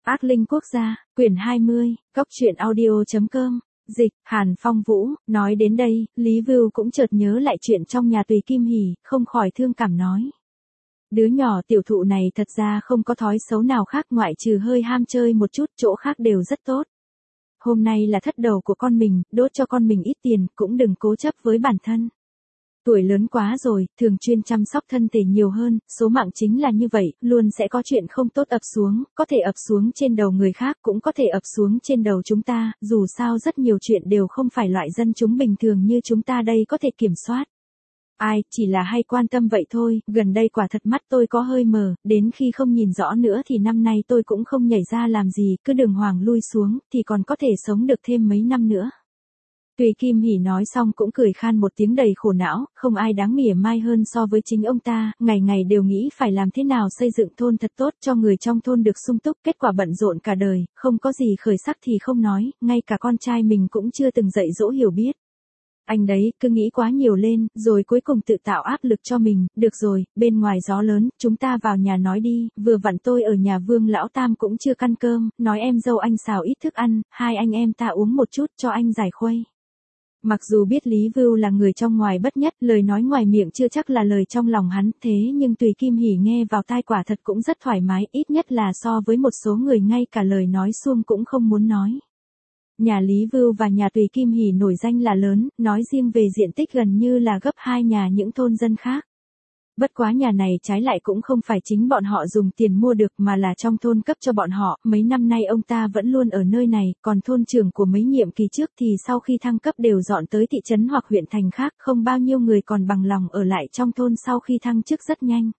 Ác Linh Quốc gia, quyển 20, Cốc truyện audio.com, dịch, Hàn Phong Vũ, nói đến đây, Lý Vưu cũng chợt nhớ lại chuyện trong nhà Tùy Kim Hỷ, không khỏi thương cảm nói. Đứa nhỏ tiểu thụ này thật ra không có thói xấu nào khác ngoại trừ hơi ham chơi một chút, chỗ khác đều rất tốt. Hôm nay là thất đầu của con mình, đốt cho con mình ít tiền, cũng đừng cố chấp với bản thân. Tuổi lớn quá rồi, thường chuyên chăm sóc thân thể nhiều hơn, số mạng chính là như vậy, luôn sẽ có chuyện không tốt ập xuống, có thể ập xuống trên đầu người khác, cũng có thể ập xuống trên đầu chúng ta, dù sao rất nhiều chuyện đều không phải loại dân chúng bình thường như chúng ta đây có thể kiểm soát. Ai, chỉ là hay quan tâm vậy thôi, gần đây quả thật mắt tôi có hơi mờ, đến khi không nhìn rõ nữa thì năm nay tôi cũng không nhảy ra làm gì, cứ đường hoàng lui xuống, thì còn có thể sống được thêm mấy năm nữa. Tùy Kim Hỷ nói xong cũng cười khan một tiếng đầy khổ não, không ai đáng mỉa mai hơn so với chính ông ta, ngày ngày đều nghĩ phải làm thế nào xây dựng thôn thật tốt cho người trong thôn được sung túc, kết quả bận rộn cả đời, không có gì khởi sắc thì không nói, ngay cả con trai mình cũng chưa từng dạy dỗ hiểu biết. Anh đấy, cứ nghĩ quá nhiều lên, rồi cuối cùng tự tạo áp lực cho mình, được rồi, bên ngoài gió lớn, chúng ta vào nhà nói đi, vừa vặn tôi ở nhà Vương Lão Tam cũng chưa căn cơm, nói em dâu anh xào ít thức ăn, hai anh em ta uống một chút cho anh giải khuây. Mặc dù biết Lý Vưu là người trong ngoài bất nhất, lời nói ngoài miệng chưa chắc là lời trong lòng hắn, thế nhưng Tùy Kim Hỷ nghe vào tai quả thật cũng rất thoải mái, ít nhất là so với một số người ngay cả lời nói suông cũng không muốn nói. Nhà Lý Vưu và nhà Tùy Kim Hỷ nổi danh là lớn, nói riêng về diện tích gần như là gấp 2 nhà những thôn dân khác. Bất quá nhà này trái lại cũng không phải chính bọn họ dùng tiền mua được mà là trong thôn cấp cho bọn họ, mấy năm nay ông ta vẫn luôn ở nơi này, còn thôn trưởng của mấy nhiệm kỳ trước thì sau khi thăng cấp đều dọn tới thị trấn hoặc huyện thành khác, không bao nhiêu người còn bằng lòng ở lại trong thôn sau khi thăng chức rất nhanh.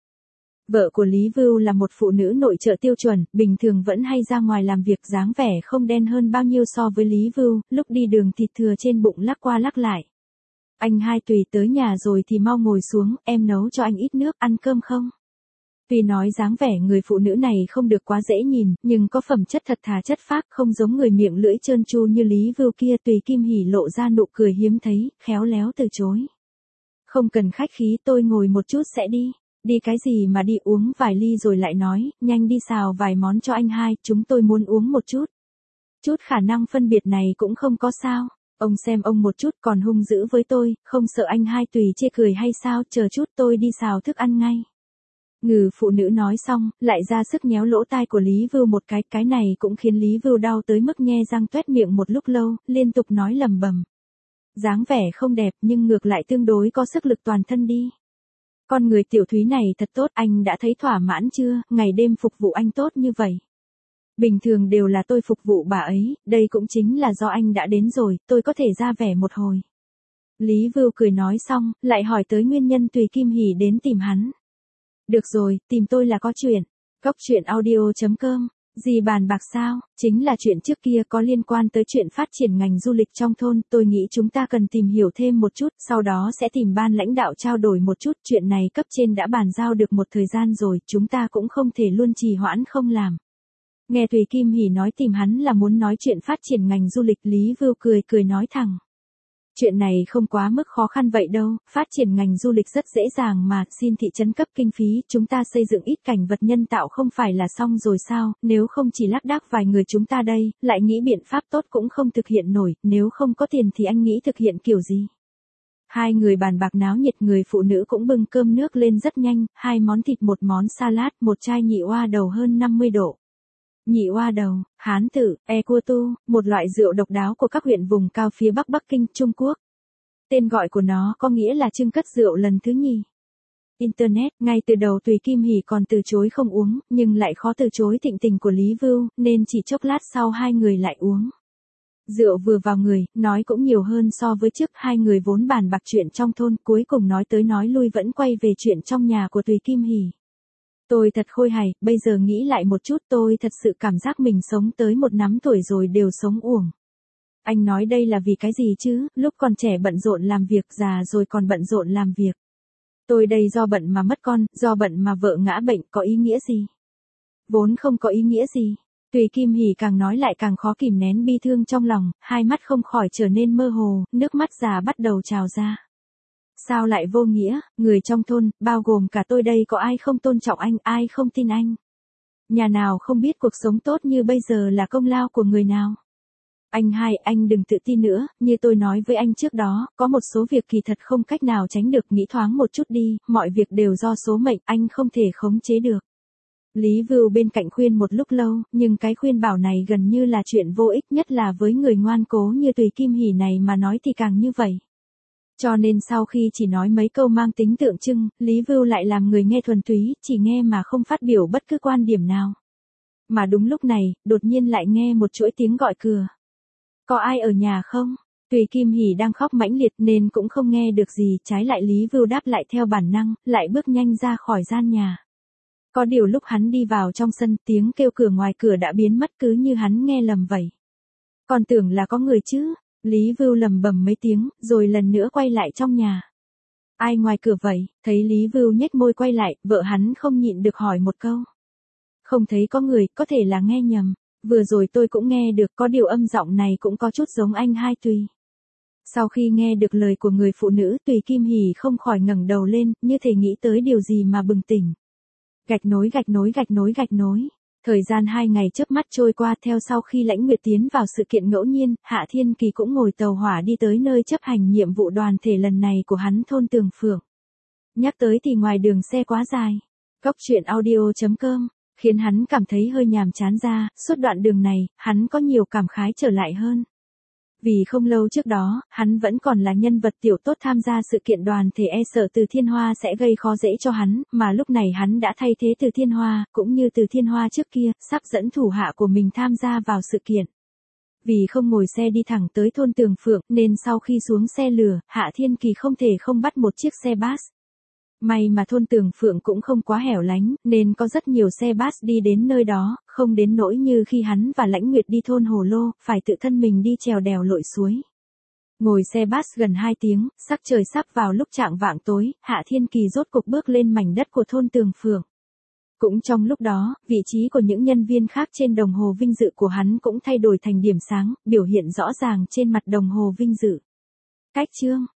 Vợ của Lý Vưu là một phụ nữ nội trợ tiêu chuẩn, bình thường vẫn hay ra ngoài làm việc, dáng vẻ không đen hơn bao nhiêu so với Lý Vưu, lúc đi đường thịt thừa trên bụng lắc qua lắc lại. Anh hai Tùy tới nhà rồi thì mau ngồi xuống, em nấu cho anh ít nước, ăn cơm không? Tuy nói dáng vẻ người phụ nữ này không được quá dễ nhìn, nhưng có phẩm chất thật thà chất phác, không giống người miệng lưỡi trơn tru như Lý Vưu kia. Tùy Kim Hỷ lộ ra nụ cười hiếm thấy, khéo léo từ chối. Không cần khách khí, tôi ngồi một chút sẽ đi. Đi cái gì mà đi, uống vài ly rồi lại nói, nhanh đi xào vài món cho anh hai, chúng tôi muốn uống một chút. Chút khả năng phân biệt này cũng không có sao. Ông xem ông một chút còn hung dữ với tôi, không sợ anh hai Tùy chê cười hay sao, chờ chút tôi đi xào thức ăn ngay. Ngừ phụ nữ nói xong, lại ra sức nhéo lỗ tai của Lý Vưu một cái này cũng khiến Lý Vưu đau tới mức nhe răng toét miệng một lúc lâu, liên tục nói lầm bầm. Dáng vẻ không đẹp nhưng ngược lại tương đối có sức lực toàn thân đi. Con người tiểu Thúy này thật tốt, anh đã thấy thỏa mãn chưa, ngày đêm phục vụ anh tốt như vậy. Bình thường đều là tôi phục vụ bà ấy, đây cũng chính là do anh đã đến rồi, tôi có thể ra vẻ một hồi. Lý Vưu cười nói xong, lại hỏi tới nguyên nhân Tùy Kim Hỷ đến tìm hắn. Được rồi, tìm tôi là có chuyện. Cốc truyện audio.com, gì bàn bạc sao, chính là chuyện trước kia có liên quan tới chuyện phát triển ngành du lịch trong thôn, tôi nghĩ chúng ta cần tìm hiểu thêm một chút, sau đó sẽ tìm ban lãnh đạo trao đổi một chút, chuyện này cấp trên đã bàn giao được một thời gian rồi, chúng ta cũng không thể luôn trì hoãn không làm. Nghe Tùy Kim Hỷ nói tìm hắn là muốn nói chuyện phát triển ngành du lịch, Lý Vưu cười nói thẳng. Chuyện này không quá mức khó khăn vậy đâu, phát triển ngành du lịch rất dễ dàng mà, xin thị trấn cấp kinh phí, chúng ta xây dựng ít cảnh vật nhân tạo không phải là xong rồi sao, nếu không chỉ lác đác vài người chúng ta đây, lại nghĩ biện pháp tốt cũng không thực hiện nổi, nếu không có tiền thì anh nghĩ thực hiện kiểu gì. Hai người bàn bạc náo nhiệt, người phụ nữ cũng bưng cơm nước lên rất nhanh, 2 món thịt, 1 món salad, 1 chai nhị oa đầu hơn 50 độ. Nhị oa đầu, Hán tử, cua tu, một loại rượu độc đáo của các huyện vùng cao phía Bắc Bắc Kinh, Trung Quốc. Tên gọi của nó có nghĩa là trưng cất rượu lần thứ nhì. Internet, ngay từ đầu Tùy Kim Hỷ còn từ chối không uống, nhưng lại khó từ chối thịnh tình của Lý Vưu, nên chỉ chốc lát sau hai người lại uống. Rượu vừa vào người, nói cũng nhiều hơn so với trước, hai người vốn bàn bạc chuyện trong thôn, cuối cùng nói tới nói lui vẫn quay về chuyện trong nhà của Tùy Kim Hỷ. Tôi thật khôi hài, bây giờ nghĩ lại một chút tôi thật sự cảm giác mình sống tới một nắm tuổi rồi đều sống uổng. Anh nói đây là vì cái gì chứ, lúc còn trẻ bận rộn làm việc, già rồi còn bận rộn làm việc. Tôi đây do bận mà mất con, do bận mà vợ ngã bệnh, có ý nghĩa gì? Vốn không có ý nghĩa gì. Tùy Kim Hỷ càng nói lại càng khó kìm nén bi thương trong lòng, hai mắt không khỏi trở nên mơ hồ, nước mắt già bắt đầu trào ra. Sao lại vô nghĩa, người trong thôn, bao gồm cả tôi đây có ai không tôn trọng anh, ai không tin anh. Nhà nào không biết cuộc sống tốt như bây giờ là công lao của người nào. Anh hai, anh đừng tự tin nữa, như tôi nói với anh trước đó, có một số việc kỳ thật không cách nào tránh được, nghĩ thoáng một chút đi, mọi việc đều do số mệnh, anh không thể khống chế được. Lý Vưu bên cạnh khuyên một lúc lâu, nhưng cái khuyên bảo này gần như là chuyện vô ích, nhất là với người ngoan cố như Tùy Kim Hỷ này mà nói thì càng như vậy. Cho nên sau khi chỉ nói mấy câu mang tính tượng trưng, Lý Vưu lại làm người nghe thuần túy, chỉ nghe mà không phát biểu bất cứ quan điểm nào. Mà đúng lúc này, đột nhiên lại nghe một chuỗi tiếng gọi cửa. Có ai ở nhà không? Tùy Kim Hỷ đang khóc mãnh liệt nên cũng không nghe được gì, trái lại Lý Vưu đáp lại theo bản năng, lại bước nhanh ra khỏi gian nhà. Có điều lúc hắn đi vào trong sân, tiếng kêu cửa ngoài cửa đã biến mất, cứ như hắn nghe lầm vậy. Còn tưởng là có người chứ. Lý Vưu lầm bầm mấy tiếng, rồi lần nữa quay lại trong nhà. Ai ngoài cửa vậy? Thấy Lý Vưu nhếch môi quay lại, vợ hắn không nhịn được hỏi một câu. Không thấy có người, có thể là nghe nhầm. Vừa rồi tôi cũng nghe được, có điều âm giọng này cũng có chút giống anh hai Tùy. Sau khi nghe được lời của người phụ nữ, Tùy Kim Hỷ không khỏi ngẩng đầu lên, như thể nghĩ tới điều gì mà bừng tỉnh. Gạch nối gạch nối gạch nối gạch nối. Thời gian 2 ngày chớp mắt trôi qua, theo sau khi Lãnh Nguyệt tiến vào sự kiện ngẫu nhiên, Hạ Thiên Kỳ cũng ngồi tàu hỏa đi tới nơi chấp hành nhiệm vụ đoàn thể lần này của hắn, thôn Tường Phượng. Nhắc tới thì ngoài đường xe quá dài. Cốc truyện audio.com khiến hắn cảm thấy hơi nhàm chán ra, suốt đoạn đường này, hắn có nhiều cảm khái trở lại hơn. Vì không lâu trước đó, hắn vẫn còn là nhân vật tiểu tốt tham gia sự kiện đoàn thể, e sợ Từ Thiên Hoa sẽ gây khó dễ cho hắn, mà lúc này hắn đã thay thế Từ Thiên Hoa, cũng như Từ Thiên Hoa trước kia, sắp dẫn thủ hạ của mình tham gia vào sự kiện. Vì không ngồi xe đi thẳng tới thôn Tường Phượng, nên sau khi xuống xe lửa, Hạ Thiên Kỳ không thể không bắt một chiếc xe bus. May mà thôn Tường Phượng cũng không quá hẻo lánh, nên có rất nhiều xe bus đi đến nơi đó, không đến nỗi như khi hắn và Lãnh Nguyệt đi thôn Hồ Lô, phải tự thân mình đi trèo đèo lội suối. Ngồi xe bus gần 2 tiếng, sắc trời sắp vào lúc chạng vạng tối, Hạ Thiên Kỳ rốt cục bước lên mảnh đất của thôn Tường Phượng. Cũng trong lúc đó, vị trí của những nhân viên khác trên đồng hồ vinh dự của hắn cũng thay đổi thành điểm sáng, biểu hiện rõ ràng trên mặt đồng hồ vinh dự. Cách chương